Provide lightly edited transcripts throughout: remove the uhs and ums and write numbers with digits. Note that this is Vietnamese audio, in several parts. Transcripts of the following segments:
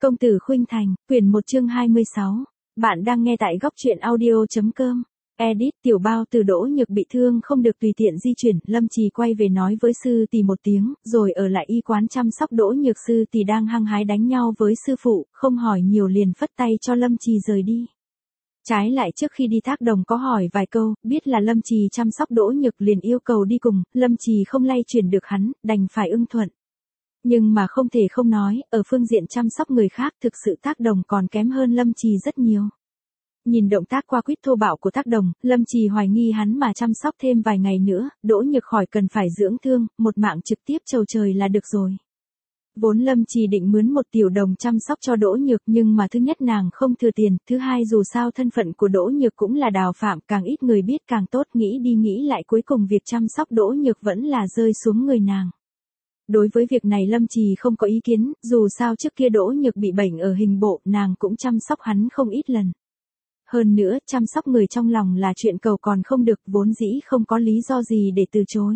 Công tử Khuynh Thành, quyển 1 chương 26. Bạn đang nghe tại góc truyện audio.com. Edit. Tiểu Bao từ Đỗ Nhược bị thương không được tùy tiện di chuyển, Lâm Trì quay về nói với sư tỷ một tiếng, rồi ở lại y quán chăm sóc Đỗ Nhược. Sư tỷ đang hăng hái đánh nhau với sư phụ, không hỏi nhiều liền phất tay cho Lâm Trì rời đi. Trái lại trước khi đi Thác Đồng có hỏi vài câu, biết là Lâm Trì chăm sóc Đỗ Nhược liền yêu cầu đi cùng, Lâm Trì không lay chuyển được hắn, đành phải ưng thuận. Nhưng mà không thể không nói, ở phương diện chăm sóc người khác thực sự Thác Đồng còn kém hơn Lâm Trì rất nhiều. Nhìn động tác qua quýt thô bạo của Thác Đồng, Lâm Trì hoài nghi hắn mà chăm sóc thêm vài ngày nữa, Đỗ Nhược khỏi cần phải dưỡng thương, một mạng trực tiếp chầu trời là được rồi. Vốn Lâm Trì định mướn một tiểu đồng chăm sóc cho Đỗ Nhược, nhưng mà thứ nhất nàng không thừa tiền, thứ hai dù sao thân phận của Đỗ Nhược cũng là đào phạm, càng ít người biết càng tốt, nghĩ đi nghĩ lại cuối cùng việc chăm sóc Đỗ Nhược vẫn là rơi xuống người nàng. Đối với việc này Lâm Trì không có ý kiến, dù sao trước kia Đỗ Nhược bị bệnh ở hình bộ, nàng cũng chăm sóc hắn không ít lần. Hơn nữa, chăm sóc người trong lòng là chuyện cầu còn không được, vốn dĩ không có lý do gì để từ chối.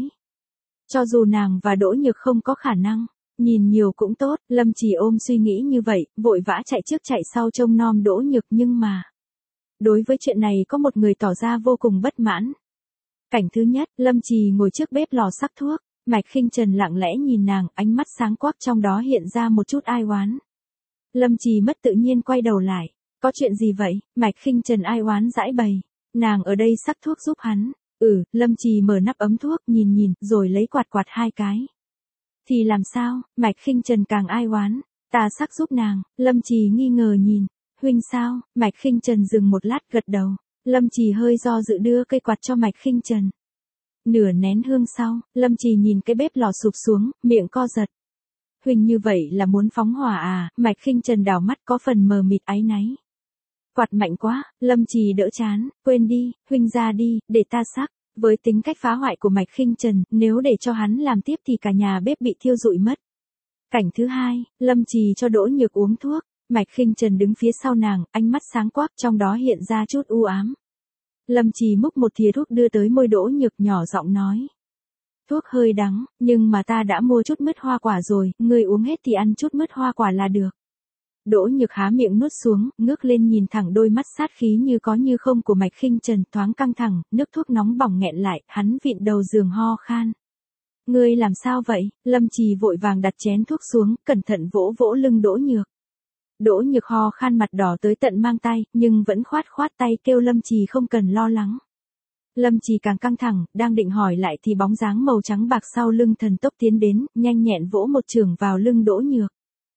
Cho dù nàng và Đỗ Nhược không có khả năng, nhìn nhiều cũng tốt, Lâm Trì ôm suy nghĩ như vậy, vội vã chạy trước chạy sau trông nom Đỗ Nhược, nhưng mà đối với chuyện này có một người tỏ ra vô cùng bất mãn. Cảnh thứ nhất, Lâm Trì ngồi trước bếp lò sắc thuốc. Mạch Khinh Trần lặng lẽ nhìn nàng, ánh mắt sáng quắc trong đó hiện ra một chút ai oán. Lâm Trì mất tự nhiên quay đầu lại. Có chuyện gì vậy? Mạch Khinh Trần ai oán giãi bày. Nàng ở đây sắc thuốc giúp hắn. Lâm Trì mở nắp ấm thuốc nhìn, rồi lấy quạt quạt hai cái. Thì làm sao? Mạch Khinh Trần càng ai oán. Ta sắc giúp nàng. Lâm Trì nghi ngờ nhìn. Huynh sao? Mạch Khinh Trần dừng một lát gật đầu. Lâm Trì hơi do dự đưa cây quạt cho Mạch Khinh Trần. Nửa nén hương sau, Lâm Trì nhìn cái bếp lò sụp xuống, miệng co giật. Huynh như vậy là muốn phóng hỏa à? Mạch Khinh Trần đảo mắt có phần mờ mịt áy náy. Quạt mạnh quá, Lâm Trì đỡ chán, quên đi, huynh ra đi, để ta sắc. Với tính cách phá hoại của Mạch Khinh Trần, nếu để cho hắn làm tiếp thì cả nhà bếp bị thiêu rụi mất. Cảnh thứ hai, Lâm Trì cho Đỗ Nhược uống thuốc, Mạch Khinh Trần đứng phía sau nàng, ánh mắt sáng quắc trong đó hiện ra chút u ám. Lâm Trì múc một thìa thuốc đưa tới môi Đỗ Nhược nhỏ giọng nói. Thuốc hơi đắng, nhưng mà ta đã mua chút mứt hoa quả rồi, ngươi uống hết thì ăn chút mứt hoa quả là được. Đỗ Nhược há miệng nuốt xuống, ngước lên nhìn thẳng đôi mắt sát khí như có như không của Mạch Khinh Trần, thoáng căng thẳng, nước thuốc nóng bỏng nghẹn lại, hắn vịn đầu giường ho khan. Ngươi làm sao vậy? Lâm Trì vội vàng đặt chén thuốc xuống, cẩn thận vỗ vỗ lưng Đỗ Nhược. Đỗ Nhược ho khan mặt đỏ tới tận mang tay, nhưng vẫn khoát tay kêu Lâm Trì không cần lo lắng. Lâm Trì càng căng thẳng, đang định hỏi lại thì bóng dáng màu trắng bạc sau lưng thần tốc tiến đến, nhanh nhẹn vỗ một chưởng vào lưng Đỗ Nhược.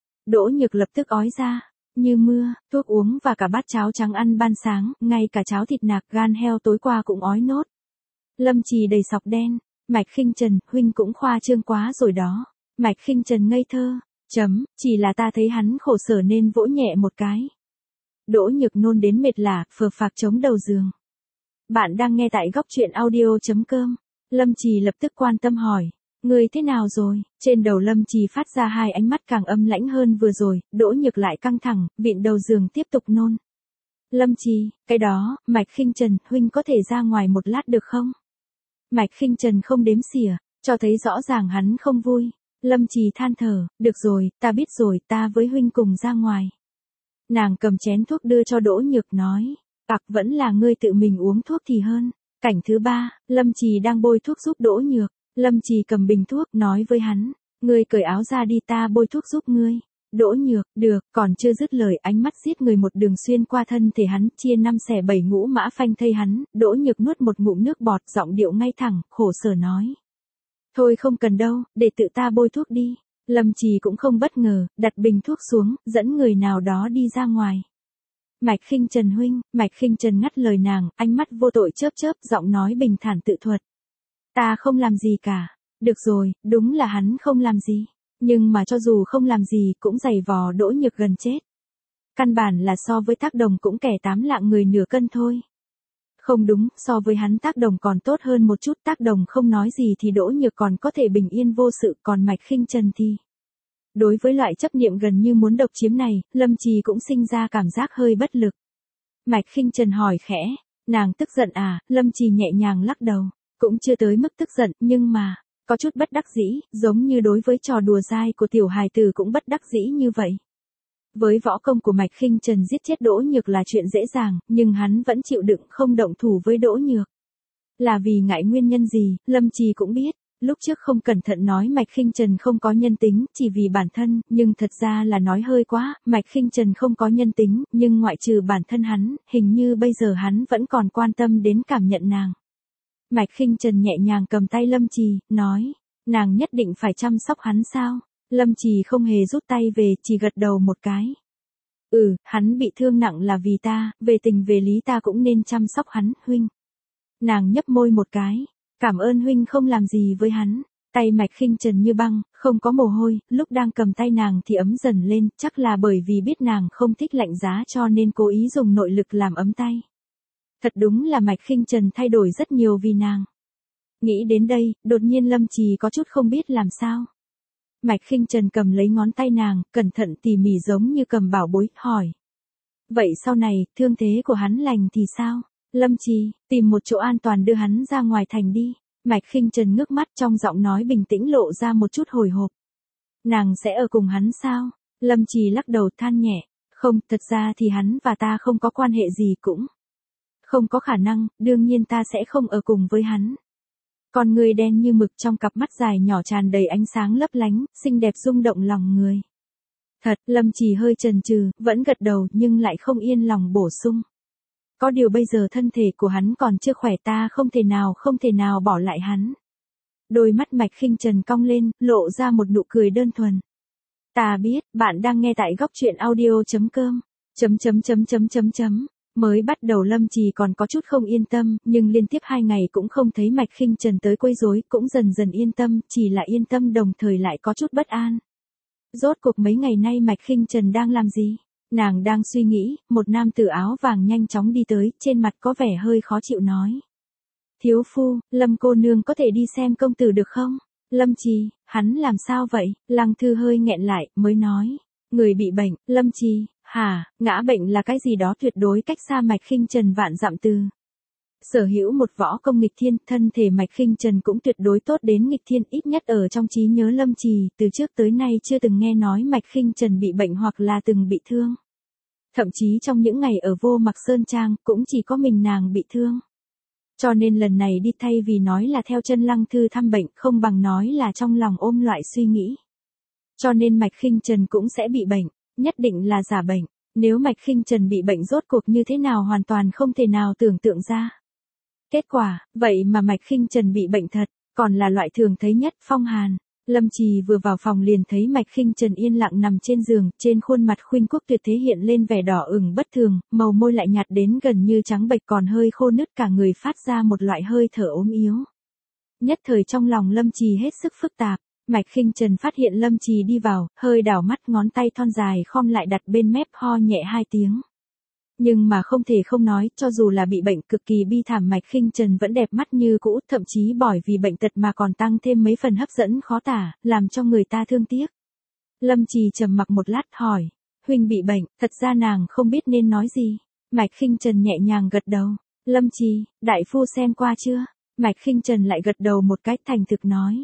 Đỗ Nhược lập tức ói ra, như mưa, thuốc uống và cả bát cháo trắng ăn ban sáng, ngay cả cháo thịt nạc gan heo tối qua cũng ói nốt. Lâm Trì đầy sọc đen, Mạch Khinh Trần, huynh cũng khoa trương quá rồi đó. Mạch Khinh Trần ngây thơ. Chỉ là ta thấy hắn khổ sở nên vỗ nhẹ một cái. Đỗ Nhược nôn đến mệt lả, phờ phạc chống đầu giường. Bạn đang nghe tại góc truyện audio.com. Lâm Trì lập tức quan tâm hỏi. Người thế nào rồi? Trên đầu Lâm Trì phát ra hai ánh mắt càng âm lãnh hơn vừa rồi, Đỗ Nhược lại căng thẳng, vịn đầu giường tiếp tục nôn. Lâm Trì, cái đó, Mạch Khinh Trần, huynh có thể ra ngoài một lát được không? Mạch Khinh Trần không đếm xỉa, cho thấy rõ ràng hắn không vui. Lâm Trì than thở, được rồi, ta biết rồi, ta với huynh cùng ra ngoài. Nàng cầm chén thuốc đưa cho Đỗ Nhược nói, vẫn là ngươi tự mình uống thuốc thì hơn. Cảnh thứ ba, Lâm Trì đang bôi thuốc giúp Đỗ Nhược, Lâm Trì cầm bình thuốc nói với hắn, ngươi cởi áo ra đi ta bôi thuốc giúp ngươi. Đỗ Nhược, được, còn chưa dứt lời ánh mắt giết người một đường xuyên qua thân thể hắn, chia 5 xẻ 7 ngũ mã phanh thây hắn, Đỗ Nhược nuốt một ngụm nước bọt, giọng điệu ngay thẳng, khổ sở nói. Thôi không cần đâu, để tự ta bôi thuốc đi. Lâm Trì cũng không bất ngờ, đặt bình thuốc xuống, dẫn người nào đó đi ra ngoài. Mạch Khinh Trần huynh, Mạch Khinh Trần ngắt lời nàng, ánh mắt vô tội chớp, giọng nói bình thản tự thuật. Ta không làm gì cả. Được rồi, đúng là hắn không làm gì. Nhưng mà cho dù không làm gì cũng giày vò Đỗ Nhược gần chết. Căn bản là so với Thác Đồng cũng kẻ 8 lạng người nửa cân thôi. Không đúng, so với hắn Thác Đồng còn tốt hơn một chút, Thác Đồng không nói gì thì Đỗ Nhược còn có thể bình yên vô sự, còn Mạch Khinh Trần thì. Đối với loại chấp niệm gần như muốn độc chiếm này, Lâm Trì cũng sinh ra cảm giác hơi bất lực. Mạch Khinh Trần hỏi khẽ, nàng tức giận à? Lâm Trì nhẹ nhàng lắc đầu, cũng chưa tới mức tức giận, nhưng mà, có chút bất đắc dĩ, giống như đối với trò đùa dai của tiểu hài tử cũng bất đắc dĩ như vậy. Với võ công của Mạch Khinh Trần giết chết Đỗ Nhược là chuyện dễ dàng, nhưng hắn vẫn chịu đựng không động thủ với Đỗ Nhược. Là vì ngại nguyên nhân gì, Lâm Trì cũng biết. Lúc trước không cẩn thận nói Mạch Khinh Trần không có nhân tính, chỉ vì bản thân, nhưng thật ra là nói hơi quá, Mạch Khinh Trần không có nhân tính, nhưng ngoại trừ bản thân hắn, hình như bây giờ hắn vẫn còn quan tâm đến cảm nhận nàng. Mạch Khinh Trần nhẹ nhàng cầm tay Lâm Trì, nói, nàng nhất định phải chăm sóc hắn sao? Lâm Trì không hề rút tay về, chỉ gật đầu một cái. Hắn bị thương nặng là vì ta, về tình về lý ta cũng nên chăm sóc hắn, huynh. Nàng nhấp môi một cái. Cảm ơn huynh không làm gì với hắn. Tay Mạch Khinh Trần như băng, không có mồ hôi, lúc đang cầm tay nàng thì ấm dần lên, chắc là bởi vì biết nàng không thích lạnh giá cho nên cố ý dùng nội lực làm ấm tay. Thật đúng là Mạch Khinh Trần thay đổi rất nhiều vì nàng. Nghĩ đến đây, đột nhiên Lâm Trì có chút không biết làm sao. Mạch Khinh Trần cầm lấy ngón tay nàng, cẩn thận tỉ mỉ giống như cầm bảo bối, hỏi. Vậy sau này, thương thế của hắn lành thì sao? Lâm Trì, tìm một chỗ an toàn đưa hắn ra ngoài thành đi. Mạch Khinh Trần ngước mắt trong giọng nói bình tĩnh lộ ra một chút hồi hộp. Nàng sẽ ở cùng hắn sao? Lâm Trì lắc đầu than nhẹ. Không, thật ra thì hắn và ta không có quan hệ gì cũng. Không có khả năng, đương nhiên ta sẽ không ở cùng với hắn. Con người đen như mực trong cặp mắt dài nhỏ tràn đầy ánh sáng lấp lánh, xinh đẹp rung động lòng người. Thật, Lâm Trì hơi chần chừ, vẫn gật đầu nhưng lại không yên lòng bổ sung. Có điều bây giờ thân thể của hắn còn chưa khỏe ta không thể nào bỏ lại hắn. Đôi mắt Mạch Khinh Trần cong lên, lộ ra một nụ cười đơn thuần. Ta biết, bạn đang nghe tại góc truyện audio.com. Mới bắt đầu Lâm Trì còn có chút không yên tâm, nhưng liên tiếp 2 ngày cũng không thấy Mạch Khinh Trần tới quấy rối, cũng dần dần yên tâm, chỉ là yên tâm đồng thời lại có chút bất an. Rốt cuộc mấy ngày nay Mạch Khinh Trần đang làm gì? Nàng đang suy nghĩ, một nam tử áo vàng nhanh chóng đi tới, trên mặt có vẻ hơi khó chịu nói. Thiếu phu, Lâm cô nương có thể đi xem công tử được không? Lâm Trì, hắn làm sao vậy? Lăng Thư hơi nghẹn lại, mới nói. Người bị bệnh, Lâm Trì, hả, ngã bệnh là cái gì đó tuyệt đối cách xa Mạch Khinh Trần vạn dặm từ. Sở hữu một võ công nghịch thiên, thân thể Mạch Khinh Trần cũng tuyệt đối tốt đến nghịch thiên, ít nhất ở trong trí nhớ Lâm Trì, từ trước tới nay chưa từng nghe nói Mạch Khinh Trần bị bệnh hoặc là từng bị thương. Thậm chí trong những ngày ở Vô Mặc Sơn Trang, cũng chỉ có mình nàng bị thương. Cho nên lần này đi thay vì nói là theo chân Lăng Thư thăm bệnh, không bằng nói là trong lòng ôm loại suy nghĩ. Cho nên Mạch Khinh Trần cũng sẽ bị bệnh, nhất định là giả bệnh. Nếu Mạch Khinh Trần bị bệnh rốt cuộc như thế nào hoàn toàn không thể nào tưởng tượng ra. Kết quả, vậy mà Mạch Khinh Trần bị bệnh thật, còn là loại thường thấy nhất, phong hàn. Lâm Trì vừa vào phòng liền thấy Mạch Khinh Trần yên lặng nằm trên giường, trên khuôn mặt khuynh quốc tuyệt thế hiện lên vẻ đỏ ửng bất thường, màu môi lại nhạt đến gần như trắng bệch còn hơi khô nứt cả người phát ra một loại hơi thở ốm yếu. Nhất thời trong lòng Lâm Trì hết sức phức tạp, Mạch Khinh Trần phát hiện Lâm Trì đi vào, hơi đảo mắt ngón tay thon dài khom lại đặt bên mép ho nhẹ 2 tiếng. Nhưng mà không thể không nói, cho dù là bị bệnh cực kỳ bi thảm Mạch Khinh Trần vẫn đẹp mắt như cũ, thậm chí bởi vì bệnh tật mà còn tăng thêm mấy phần hấp dẫn khó tả, làm cho người ta thương tiếc. Lâm Trì trầm mặc một lát hỏi, huynh bị bệnh, thật ra nàng không biết nên nói gì. Mạch Khinh Trần nhẹ nhàng gật đầu, Lâm Trì, đại phu xem qua chưa? Mạch Khinh Trần lại gật đầu một cách thành thực nói.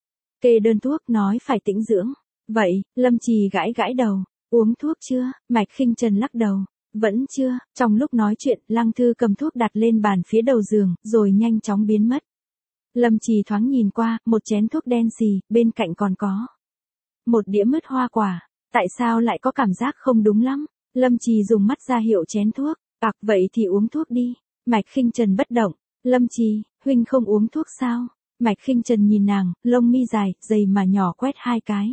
Kê đơn thuốc nói phải tĩnh dưỡng. Vậy, Lâm Trì gãi gãi đầu, uống thuốc chưa? Mạch Khinh Trần lắc đầu. Vẫn chưa, trong lúc nói chuyện, Lăng Thư cầm thuốc đặt lên bàn phía đầu giường, rồi nhanh chóng biến mất. Lâm Trì thoáng nhìn qua, một chén thuốc đen xì, bên cạnh còn có một đĩa mứt hoa quả. Tại sao lại có cảm giác không đúng lắm? Lâm Trì dùng mắt ra hiệu chén thuốc, vậy thì uống thuốc đi. Mạch Khinh Trần bất động, Lâm Trì, huynh không uống thuốc sao? Mạch Khinh Trần nhìn nàng, lông mi dài, dày mà nhỏ quét 2 cái.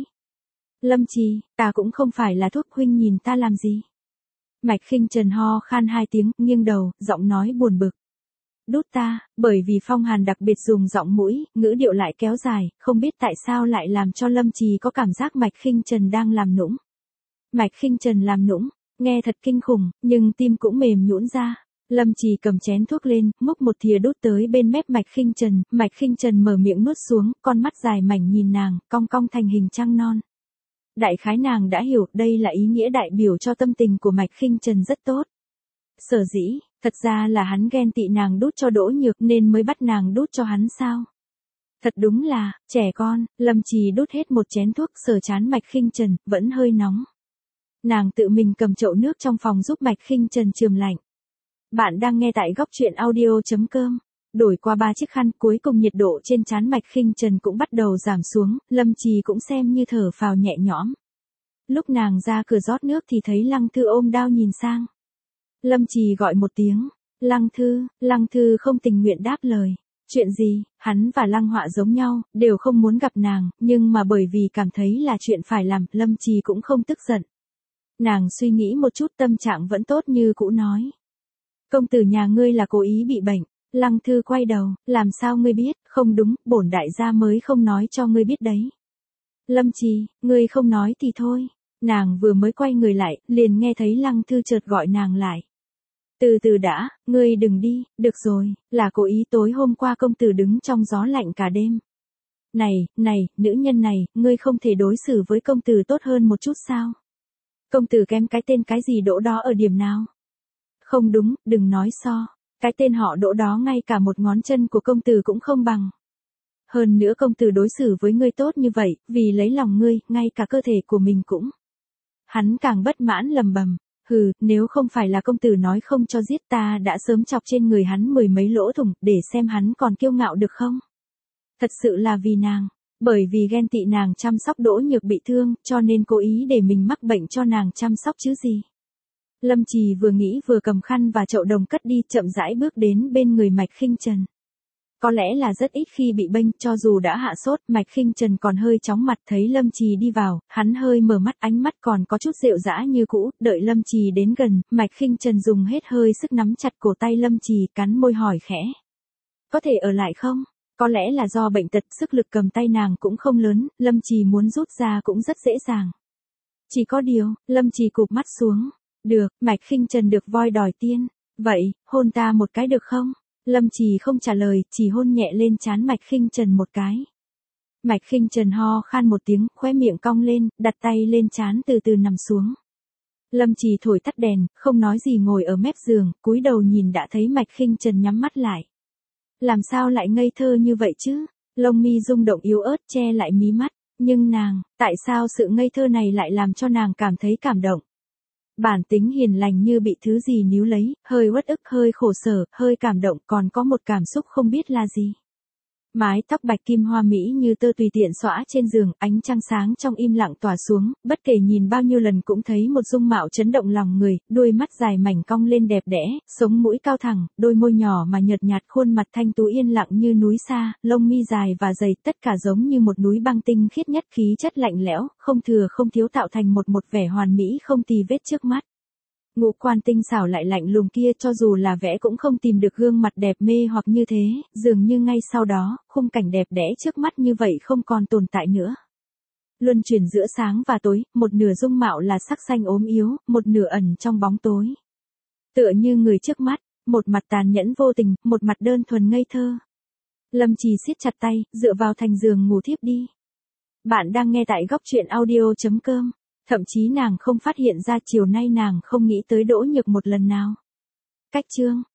Lâm Trì, ta cũng không phải là thuốc, huynh nhìn ta làm gì? Mạch Khinh Trần ho khan 2 tiếng, nghiêng đầu, giọng nói buồn bực. Đút ta, bởi vì phong hàn đặc biệt dùng giọng mũi, ngữ điệu lại kéo dài, không biết tại sao lại làm cho Lâm Trì có cảm giác Mạch Khinh Trần đang làm nũng. Mạch Khinh Trần làm nũng, nghe thật kinh khủng, nhưng tim cũng mềm nhũn ra. Lâm Trì cầm chén thuốc lên, múc một thìa đút tới bên mép Mạch Khinh Trần, Mạch Khinh Trần mở miệng nuốt xuống, con mắt dài mảnh nhìn nàng, cong cong thành hình trăng non. Đại khái nàng đã hiểu, đây là ý nghĩa đại biểu cho tâm tình của Mạch Khinh Trần rất tốt. Sở dĩ, thật ra là hắn ghen tị nàng đút cho Đỗ Nhược nên mới bắt nàng đút cho hắn sao. Thật đúng là, trẻ con. Lâm Trì đút hết một chén thuốc, sờ trán Mạch Khinh Trần, vẫn hơi nóng. Nàng tự mình cầm chậu nước trong phòng giúp Mạch Khinh Trần chườm lạnh. Bạn đang nghe tại góc truyện audio.com. Đổi qua 3 chiếc khăn, cuối cùng nhiệt độ trên trán Mạch Khinh Trần cũng bắt đầu giảm xuống, Lâm Trì cũng xem như thở phào nhẹ nhõm. Lúc nàng ra cửa rót nước thì thấy Lăng Thư ôm đao nhìn sang. Lâm Trì gọi một tiếng, Lăng Thư không tình nguyện đáp lời. Chuyện gì, hắn và Lăng Họa giống nhau, đều không muốn gặp nàng, nhưng mà bởi vì cảm thấy là chuyện phải làm, Lâm Trì cũng không tức giận. Nàng suy nghĩ một chút, tâm trạng vẫn tốt như cũ nói. Công tử nhà ngươi là cố ý bị bệnh. Lăng Thư quay đầu, làm sao ngươi biết, không đúng, bổn đại gia mới không nói cho ngươi biết đấy. Lâm Trì, ngươi không nói thì thôi. Nàng vừa mới quay người lại, liền nghe thấy Lăng Thư chợt gọi nàng lại. Từ từ đã, ngươi đừng đi, được rồi, là cố ý tối hôm qua công tử đứng trong gió lạnh cả đêm. Này, nữ nhân này, ngươi không thể đối xử với công tử tốt hơn một chút sao? Công tử kém cái tên cái gì Đỗ đó ở điểm nào? Không đúng, đừng nói so. Cái tên họ Đỗ đó ngay cả một ngón chân của công tử cũng không bằng. Hơn nữa công tử đối xử với ngươi tốt như vậy, vì lấy lòng ngươi, ngay cả cơ thể của mình cũng. Hắn càng bất mãn lầm bầm. Hừ, nếu không phải là công tử nói không cho giết ta đã sớm chọc trên người hắn 10 mấy lỗ thủng, để xem hắn còn kiêu ngạo được không? Thật sự là vì nàng. Bởi vì ghen tị nàng chăm sóc Đỗ Nhược bị thương, cho nên cố ý để mình mắc bệnh cho nàng chăm sóc chứ gì. Lâm Trì vừa nghĩ vừa cầm khăn và chậu đồng cất đi, chậm rãi bước đến bên người Mạch Khinh Trần. Có lẽ là rất ít khi bị bênh, cho dù đã hạ sốt, Mạch Khinh Trần còn hơi chóng mặt, thấy Lâm Trì đi vào, hắn hơi mở mắt, ánh mắt còn có chút rệu rã như cũ, đợi Lâm Trì đến gần, Mạch Khinh Trần dùng hết hơi sức nắm chặt cổ tay Lâm Trì, cắn môi hỏi khẽ. Có thể ở lại không? Có lẽ là do bệnh tật, sức lực cầm tay nàng cũng không lớn, Lâm Trì muốn rút ra cũng rất dễ dàng. Chỉ có điều, Lâm Trì cụp mắt xuống. Được, Mạch Khinh Trần được voi đòi tiên. Vậy, hôn ta một cái được không? Lâm Trì không trả lời, chỉ hôn nhẹ lên trán Mạch Khinh Trần một cái. Mạch Khinh Trần ho khan một tiếng, khóe miệng cong lên, đặt tay lên trán từ từ nằm xuống. Lâm Trì thổi tắt đèn, không nói gì ngồi ở mép giường, cúi đầu nhìn đã thấy Mạch Khinh Trần nhắm mắt lại. Làm sao lại ngây thơ như vậy chứ? Lông mi rung động yếu ớt che lại mí mắt, nhưng nàng, tại sao sự ngây thơ này lại làm cho nàng cảm thấy cảm động? Bản tính hiền lành như bị thứ gì níu lấy, hơi uất ức, hơi khổ sở, hơi cảm động, còn có một cảm xúc không biết là gì. Mái tóc bạch kim hoa mỹ như tơ tùy tiện xõa trên giường, ánh trăng sáng trong im lặng tỏa xuống, bất kể nhìn bao nhiêu lần cũng thấy một dung mạo chấn động lòng người, đôi mắt dài mảnh cong lên đẹp đẽ, sống mũi cao thẳng, đôi môi nhỏ mà nhợt nhạt, khuôn mặt thanh tú yên lặng như núi xa, lông mi dài và dày, tất cả giống như một núi băng tinh khiết nhất, khí chất lạnh lẽo, không thừa không thiếu, tạo thành một vẻ hoàn mỹ không tì vết trước mắt. Ngũ quan tinh xảo lại lạnh lùng kia, cho dù là vẽ cũng không tìm được gương mặt đẹp mê hoặc như thế, dường như ngay sau đó, khung cảnh đẹp đẽ trước mắt như vậy không còn tồn tại nữa. Luân chuyển giữa sáng và tối, một nửa dung mạo là sắc xanh ốm yếu, một nửa ẩn trong bóng tối. Tựa như người trước mắt, một mặt tàn nhẫn vô tình, một mặt đơn thuần ngây thơ. Lâm Trì siết chặt tay, dựa vào thành giường ngủ thiếp đi. Bạn đang nghe tại góc truyện audio.com. Thậm chí nàng không phát hiện ra chiều nay nàng không nghĩ tới Đỗ Nhược một lần nào. Cách chương